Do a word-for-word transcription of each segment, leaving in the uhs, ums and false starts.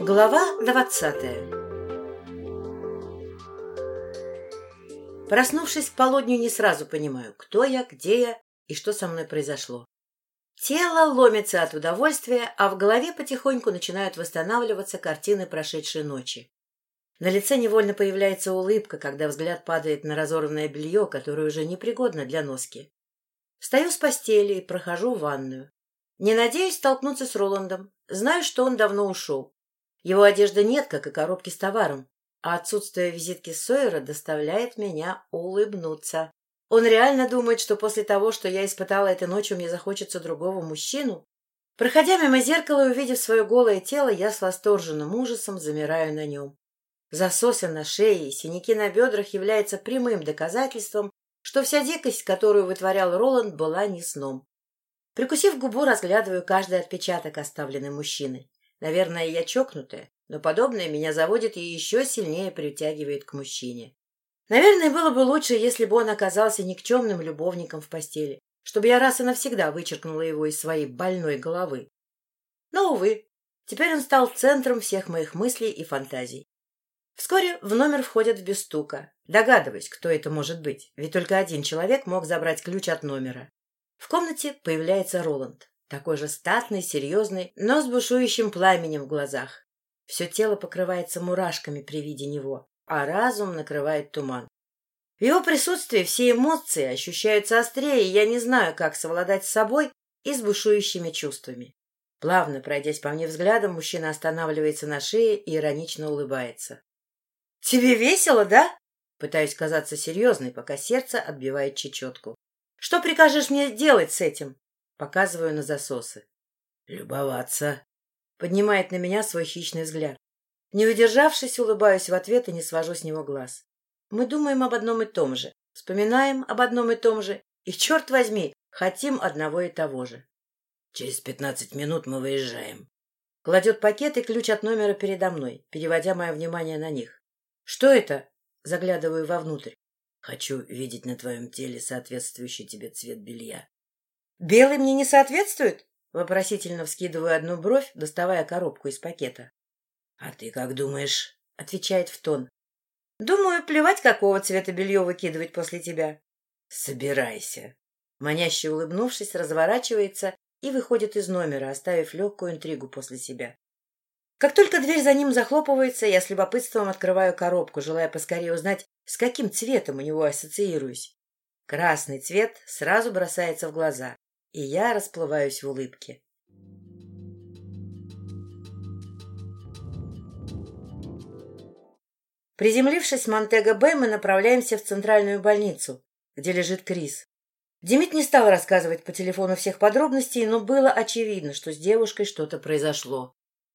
Глава двадцатая. Проснувшись к полудню, не сразу понимаю, кто я, где я и что со мной произошло. Тело ломится от удовольствия, а в голове потихоньку начинают восстанавливаться картины прошедшей ночи. На лице невольно появляется улыбка, когда взгляд падает на разорванное белье, которое уже непригодно для носки. Встаю с постели и прохожу в ванную. Не надеюсь столкнуться с Роландом. Знаю, что он давно ушел. Его одежды нет, как и коробки с товаром, а отсутствие визитки Сойера доставляет меня улыбнуться. Он реально думает, что после того, что я испытала этой ночью, мне захочется другого мужчину? Проходя мимо зеркала и увидев свое голое тело, я с восторженным ужасом замираю на нем. Засосы на шее и синяки на бедрах являются прямым доказательством, что вся дикость, которую вытворял Роланд, была не сном. Прикусив губу, разглядываю каждый отпечаток, оставленный мужчиной. Наверное, я чокнутая, но подобное меня заводит и еще сильнее притягивает к мужчине. Наверное, было бы лучше, если бы он оказался никчемным любовником в постели, чтобы я раз и навсегда вычеркнула его из своей больной головы. Но, увы, теперь он стал центром всех моих мыслей и фантазий. Вскоре в номер входят без стука. Догадываюсь, кто это может быть, ведь только один человек мог забрать ключ от номера. В комнате появляется Роланд. Такой же статный, серьезный, но с бушующим пламенем в глазах. Все тело покрывается мурашками при виде него, а разум накрывает туман. В его присутствии все эмоции ощущаются острее, и я не знаю, как совладать с собой и с бушующими чувствами. Плавно пройдясь по мне взглядом, мужчина останавливается на шее и иронично улыбается. — Тебе весело, да? Пытаюсь казаться серьезной, пока сердце отбивает чечетку. — Что прикажешь мне делать с этим? Показываю на засосы. — Любоваться. Поднимает на меня свой хищный взгляд. Не удержавшись, улыбаюсь в ответ и не свожу с него глаз. Мы думаем об одном и том же, вспоминаем об одном и том же, и, черт возьми, хотим одного и того же. — Через пятнадцать минут мы выезжаем. Кладет пакет и ключ от номера передо мной, переводя мое внимание на них. — Что это? Заглядываю вовнутрь. — Хочу видеть на твоем теле соответствующий тебе цвет белья. — Белый мне не соответствует? Вопросительно вскидываю одну бровь, доставая коробку из пакета. — А ты как думаешь? — отвечает в тон. — Думаю, плевать, какого цвета белье выкидывать после тебя. — Собирайся. Маняще улыбнувшись, разворачивается и выходит из номера, оставив легкую интригу после себя. Как только дверь за ним захлопывается, я с любопытством открываю коробку, желая поскорее узнать, с каким цветом у него ассоциируюсь. Красный цвет сразу бросается в глаза, и я расплываюсь в улыбке. Приземлившись в Монтего-Бэй, мы направляемся в центральную больницу, где лежит Крис. Димит не стал рассказывать по телефону всех подробностей, но было очевидно, что с девушкой что-то произошло.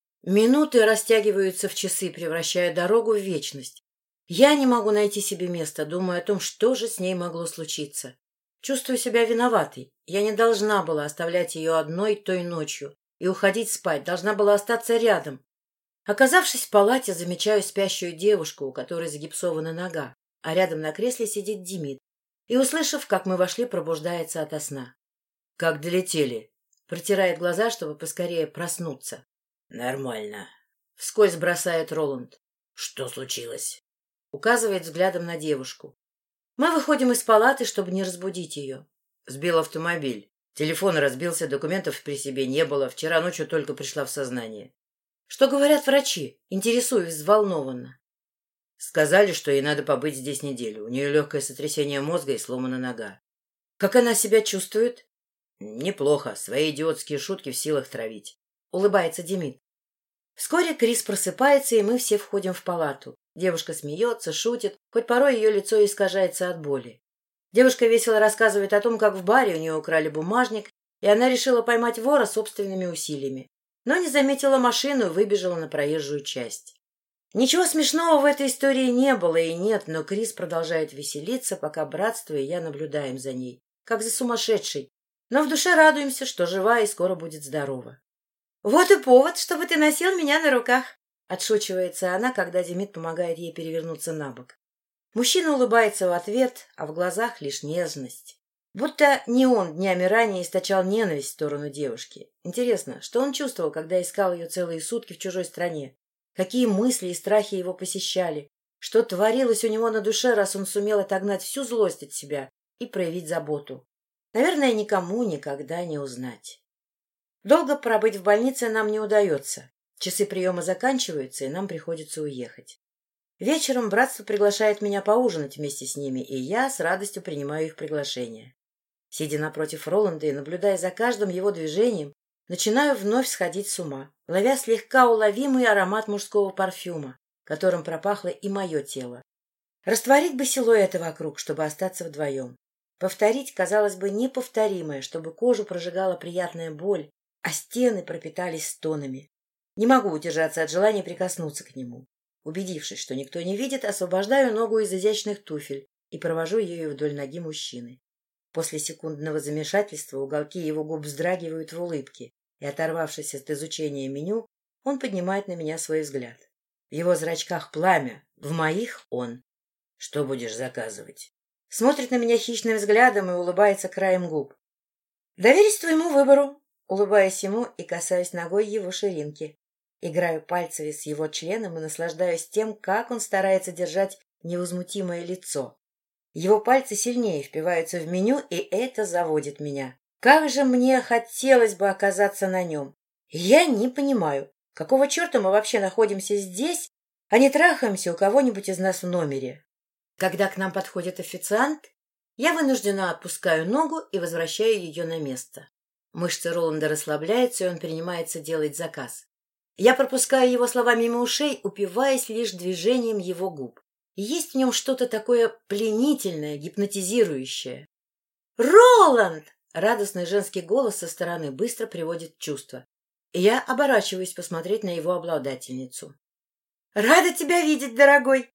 Минуты растягиваются в часы, превращая дорогу в вечность. Я не могу найти себе места, думая о том, что же с ней могло случиться. Чувствую себя виноватой. Я не должна была оставлять ее одной той ночью и уходить спать, должна была остаться рядом. Оказавшись в палате, замечаю спящую девушку, у которой загипсована нога, а рядом на кресле сидит Димит, и, услышав, как мы вошли, пробуждается ото сна. — Как долетели? — протирает глаза, чтобы поскорее проснуться. — Нормально. — вскользь бросает Роланд. — Что случилось? — указывает взглядом на девушку. Мы выходим из палаты, чтобы не разбудить ее. Сбил автомобиль. Телефон разбился, документов при себе не было. Вчера ночью только пришла в сознание. Что говорят врачи? Интересуюсь взволнованно. Сказали, что ей надо побыть здесь неделю. У нее легкое сотрясение мозга и сломана нога. Как она себя чувствует? Неплохо. Свои идиотские шутки в силах травить. Улыбается Демид. Вскоре Крис просыпается, и мы все входим в палату. Девушка смеется, шутит, хоть порой ее лицо искажается от боли. Девушка весело рассказывает о том, как в баре у нее украли бумажник, и она решила поймать вора собственными усилиями, но не заметила машину и выбежала на проезжую часть. Ничего смешного в этой истории не было и нет, но Крис продолжает веселиться, пока братство и я наблюдаем за ней, как за сумасшедшей, но в душе радуемся, что жива и скоро будет здорова. — Вот и повод, чтобы ты носил меня на руках, — отшучивается она, когда Демид помогает ей перевернуться на бок. Мужчина улыбается в ответ, а в глазах лишь нежность. Будто не он днями ранее источал ненависть в сторону девушки. Интересно, что он чувствовал, когда искал ее целые сутки в чужой стране? какие мысли и страхи его посещали, что творилось у него на душе, раз он сумел отогнать всю злость от себя и проявить заботу. Наверное, никому никогда не узнать. Долго пробыть в больнице нам не удается. Часы приема заканчиваются, и нам приходится уехать. Вечером братство приглашает меня поужинать вместе с ними, и я с радостью принимаю их приглашение. Сидя напротив Роланда и наблюдая за каждым его движением, начинаю вновь сходить с ума, ловя слегка уловимый аромат мужского парфюма, которым пропахло и мое тело. Растворить бы силуэты вокруг, чтобы остаться вдвоем. Повторить, казалось бы, неповторимое, чтобы кожу прожигала приятная боль, а стены пропитались стонами. Не могу удержаться от желания прикоснуться к нему. Убедившись, что никто не видит, освобождаю ногу из изящных туфель и провожу ею вдоль ноги мужчины. После секундного замешательства уголки его губ вздрагивают в улыбке, и, оторвавшись от изучения меню, он поднимает на меня свой взгляд. В его зрачках пламя, в моих — он. «Что будешь заказывать?» Смотрит на меня хищным взглядом и улыбается краем губ. «Доверюсь твоему выбору», улыбаюсь ему и касаюсь ногой его ширинки. Играю пальцами с его членом и наслаждаюсь тем, как он старается держать невозмутимое лицо. Его пальцы сильнее впиваются в меню, и это заводит меня. Как же мне хотелось бы оказаться на нем. Я не понимаю, какого черта мы вообще находимся здесь, а не трахаемся у кого-нибудь из нас в номере. Когда к нам подходит официант, я вынуждена отпускаю ногу и возвращаю ее на место. Мышцы Роланда расслабляются, и он принимается делать заказ. Я пропускаю его слова мимо ушей, упиваясь лишь движением его губ. И есть в нем что-то такое пленительное, гипнотизирующее. «Роланд!» — радостный женский голос со стороны быстро приводит в чувство. И я оборачиваюсь посмотреть на его обладательницу. «Рада тебя видеть, дорогой!»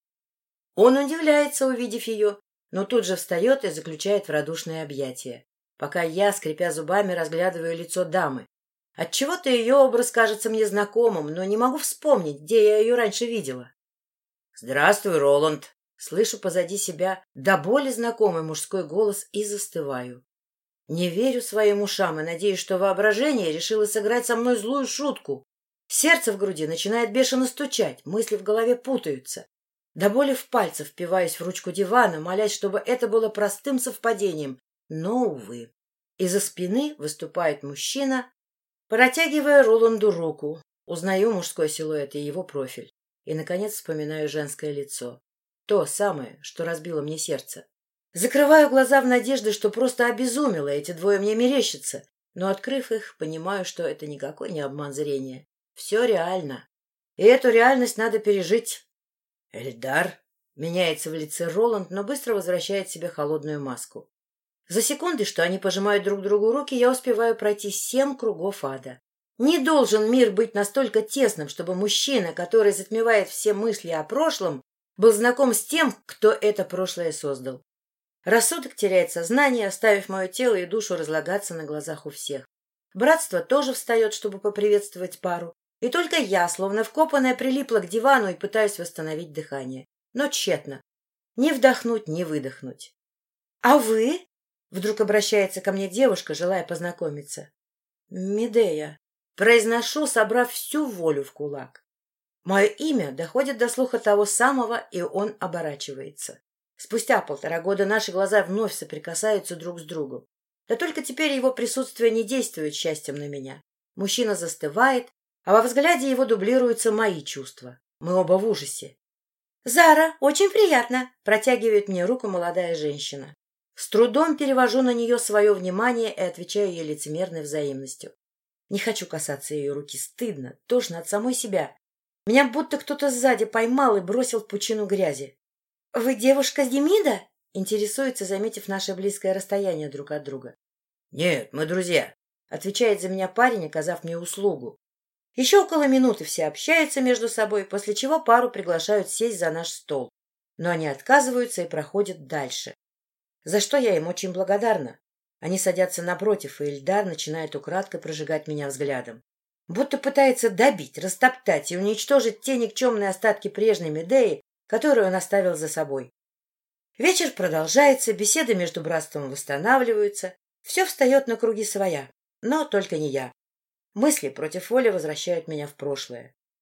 Он удивляется, увидев ее, но тут же встает и заключает в радушное объятие, пока я, скрипя зубами, разглядываю лицо дамы. Отчего-то ее образ кажется мне знакомым, но не могу вспомнить, где я ее раньше видела. «Здравствуй, Роланд!» Слышу позади себя до боли знакомый мужской голос и застываю. Не верю своим ушам и надеюсь, что воображение решило сыграть со мной злую шутку. Сердце в груди начинает бешено стучать, мысли в голове путаются. До боли в пальцах впиваюсь в ручку дивана, молясь, чтобы это было простым совпадением. Но, увы. Из-за спины выступает мужчина, протягивая Роланду руку. Узнаю мужской силуэт и его профиль. И, наконец, вспоминаю женское лицо. То самое, что разбило мне сердце. Закрываю глаза в надежде, что просто обезумела, эти двое мне мерещатся. Но, открыв их, понимаю, что это никакой не обман зрения. Все реально. И эту реальность надо пережить. «Эльдар?» — меняется в лице Роланд, но быстро возвращает себе холодную маску. За секунды, что они пожимают друг другу руки, я успеваю пройти семь кругов ада. Не должен мир быть настолько тесным, чтобы мужчина, который затмевает все мысли о прошлом, был знаком с тем, кто это прошлое создал. Рассудок теряет сознание, оставив мое тело и душу разлагаться на глазах у всех. Братство тоже встает, чтобы поприветствовать пару. И только я, словно вкопанная, прилипла к дивану и пытаюсь восстановить дыхание. Но тщетно. Ни вдохнуть, ни выдохнуть. — А вы? — вдруг обращается ко мне девушка, желая познакомиться. — Медея. Произношу, собрав всю волю в кулак. Мое имя доходит до слуха того самого, и он оборачивается. Спустя полтора года наши глаза вновь соприкасаются друг с другом. Да только теперь его присутствие не действует счастьем на меня. Мужчина застывает, а во взгляде его дублируются мои чувства. Мы оба в ужасе. «Зара, очень приятно!» — протягивает мне руку молодая женщина. С трудом перевожу на нее свое внимание и отвечаю ей лицемерной взаимностью. Не хочу касаться ее руки, стыдно, тошно от самой себя. Меня будто кто-то сзади поймал и бросил в пучину грязи. — Вы девушка Демида? — интересуется, заметив наше близкое расстояние друг от друга. — Нет, мы друзья, — отвечает за меня парень, оказав мне услугу. Еще около минуты все общаются между собой, после чего пару приглашают сесть за наш стол. Но они отказываются и проходят дальше. За что я им очень благодарна. Они садятся напротив, и Эльдар начинает украдкой прожигать меня взглядом. Будто пытается добить, растоптать и уничтожить те никчемные остатки прежней Медеи, которую он оставил за собой. Вечер продолжается, беседы между братством восстанавливаются, все встает на круги своя, но только не я. Мысли против воли возвращают меня в прошлое.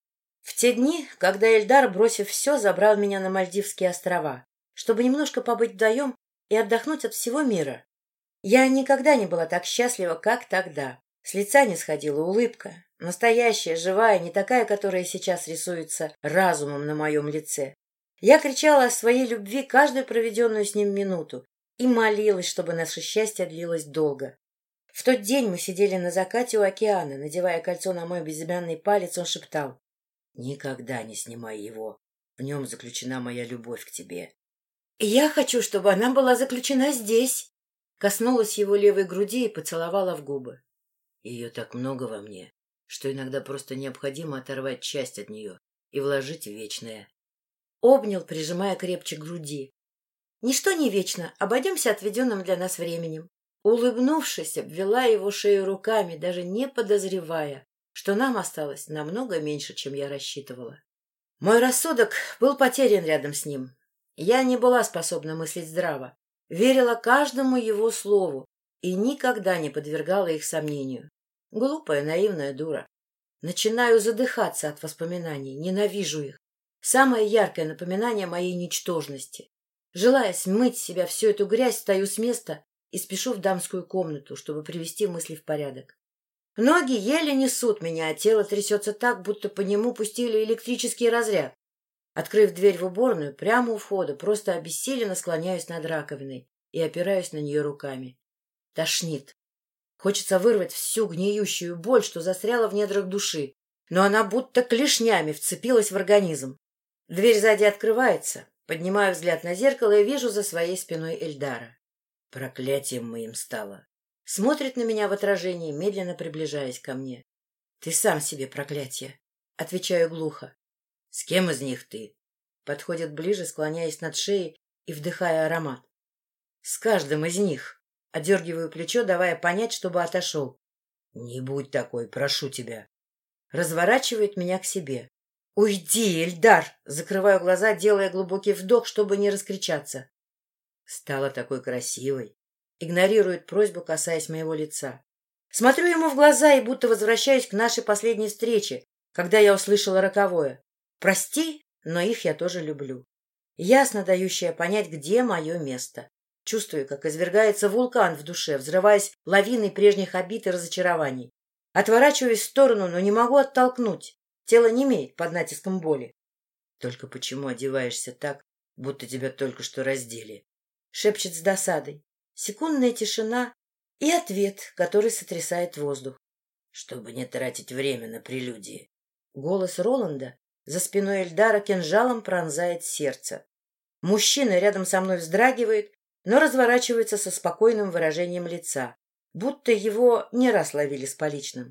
В те дни, когда Эльдар, бросив все, забрал меня на Мальдивские острова, чтобы немножко побыть вдвоем и отдохнуть от всего мира, я никогда не была так счастлива, как тогда. С лица не сходила улыбка, настоящая, живая, не такая, которая сейчас рисуется разумом на моем лице. Я кричала о своей любви каждую проведенную с ним минуту и молилась, чтобы наше счастье длилось долго. В тот день мы сидели на закате у океана, надевая кольцо на мой безымянный палец, он шептал: «Никогда не снимай его, в нем заключена моя любовь к тебе». И я хочу, чтобы она была заключена здесь. Коснулась его левой груди и поцеловала в губы. Ее так много во мне, что иногда просто необходимо оторвать часть от нее и вложить в вечное. Обнял, прижимая крепче к груди. Ничто не вечно, обойдемся отведенным для нас временем. Улыбнувшись, обвела его шею руками, даже не подозревая, что нам осталось намного меньше, чем я рассчитывала. Мой рассудок был потерян рядом с ним. Я не была способна мыслить здраво, верила каждому его слову и никогда не подвергала их сомнению. Глупая, наивная дура. Начинаю задыхаться от воспоминаний, ненавижу их. Самое яркое напоминание моей ничтожности. Желая смыть с себя всю эту грязь, встаю с места и спешу в дамскую комнату, чтобы привести мысли в порядок. Ноги еле несут меня, а тело трясется так, будто по нему пустили электрический разряд. Открыв дверь в уборную, прямо у входа, просто обессиленно склоняюсь над раковиной и опираюсь на нее руками. Тошнит. Хочется вырвать всю гниющую боль, что застряла в недрах души, но она будто клешнями вцепилась в организм. Дверь сзади открывается, поднимаю взгляд на зеркало и вижу за своей спиной Эльдара. Проклятием моим стало. Смотрит на меня в отражении, медленно приближаясь ко мне. — Ты сам себе проклятие, — отвечаю глухо. — С кем из них ты? Подходит ближе, склоняясь над шеей и вдыхая аромат. — С каждым из них. Одергиваю плечо, давая понять, чтобы отошел. — Не будь такой, прошу тебя. Разворачивает меня к себе. — Уйди, Эльдар! Закрываю глаза, делая глубокий вдох, чтобы не раскричаться. Стала такой красивой. Игнорирует просьбу, касаясь моего лица. Смотрю ему в глаза и будто возвращаюсь к нашей последней встрече, когда я услышала роковое. Прости, но их я тоже люблю. Ясно дающая понять, где мое место. Чувствую, как извергается вулкан в душе, взрываясь лавиной прежних обид и разочарований. Отворачиваюсь в сторону, но не могу оттолкнуть. Тело немеет под натиском боли. Только почему одеваешься так, будто тебя только что раздели? Шепчет с досадой. Секундная тишина и ответ, который сотрясает воздух. Чтобы не тратить время на прелюдии. Голос Роланда за спиной Эльдара кинжалом пронзает сердце. Мужчина рядом со мной вздрагивает, но разворачивается со спокойным выражением лица, будто его не раз ловили с поличным.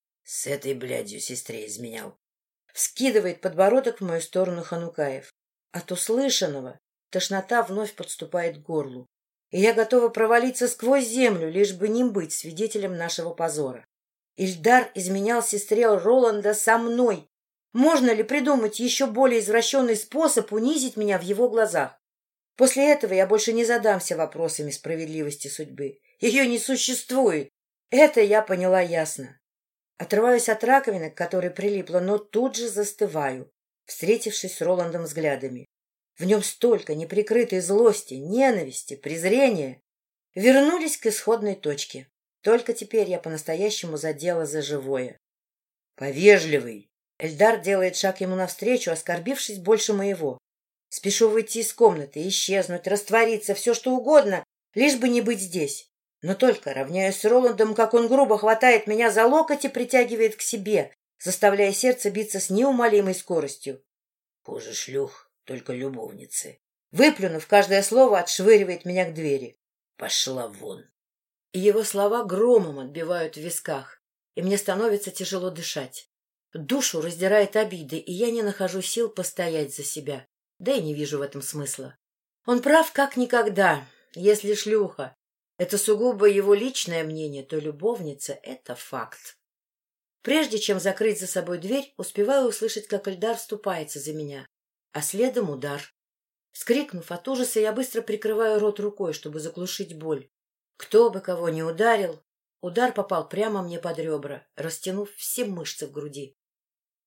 С этой блядью сестре изменял. Вскидывает подбородок в мою сторону Ханукаев. От услышанного тошнота вновь подступает к горлу, и я готова провалиться сквозь землю, лишь бы не быть свидетелем нашего позора. Ильдар изменял сестре Роланда со мной. Можно ли придумать еще более извращенный способ унизить меня в его глазах? После этого я больше не задамся вопросами справедливости судьбы. Ее не существует. Это я поняла ясно. Отрываюсь от раковины, к которой прилипла, но тут же застываю, встретившись с Роландом взглядами. В нем столько неприкрытой злости, ненависти, презрения. Вернулись к исходной точке. Только теперь я по-настоящему задела за живое. «Повежливый!» Эльдар делает шаг ему навстречу, оскорбившись больше моего. Спешу выйти из комнаты, исчезнуть, раствориться, все что угодно, лишь бы не быть здесь. Но только равняюсь с Роландом, как он грубо хватает меня за локоть и притягивает к себе, заставляя сердце биться с неумолимой скоростью. Хуже шлюх, только любовницы. Выплюнув каждое слово, отшвыривает меня к двери. Пошла вон. И его слова громом отбивают в висках, и мне становится тяжело дышать. Душу раздирает обиды, и я не нахожу сил постоять за себя, да и не вижу в этом смысла. Он прав как никогда. Если шлюха — это сугубо его личное мнение, то любовница — это факт. Прежде чем закрыть за собой дверь, успеваю услышать, как Эльдар вступается за меня, а следом удар. Вскрикнув от ужаса, я быстро прикрываю рот рукой, чтобы заглушить боль. Кто бы кого ни ударил, удар попал прямо мне под ребра, растянув все мышцы в груди.